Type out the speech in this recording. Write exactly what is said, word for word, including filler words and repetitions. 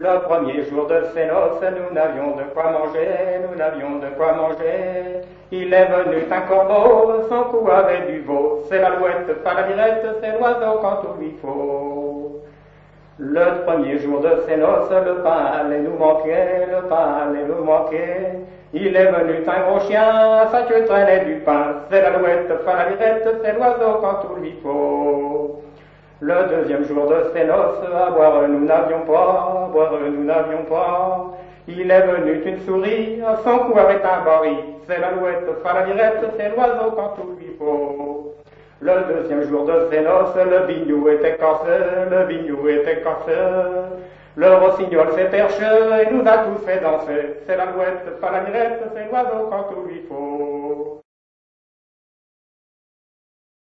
Le premier jour de ces noces, nous n'avions de quoi manger, nous n'avions de quoi manger. Il est venu un corbeau, son cou avait du veau. C'est l'alouette, pas la mirette, c'est l'oiseau quand tout lui faut. Le premier jour de ces noces, le pain allait nous manquer, le pain allait nous manquer. Il est venu un gros chien, sa queue traînait du pain. C'est l'alouette, pas la mirette, c'est l'oiseau quand tout lui faut. Le deuxième jour de ces noces, à boire nous n'avions pas, à boire nous n'avions pas. Il est venu une souris, son cou avait un baril. C'est l'alouette, pas la mirette, c'est l'oiseau quand tout lui faut. Le deuxième jour de ces noces, le bignou était cassé, le bignou était cassé. Le rossignol s'est perché et nous a tous fait danser. C'est l'alouette, pas la mirette, c'est l'oiseau quand tout lui faut.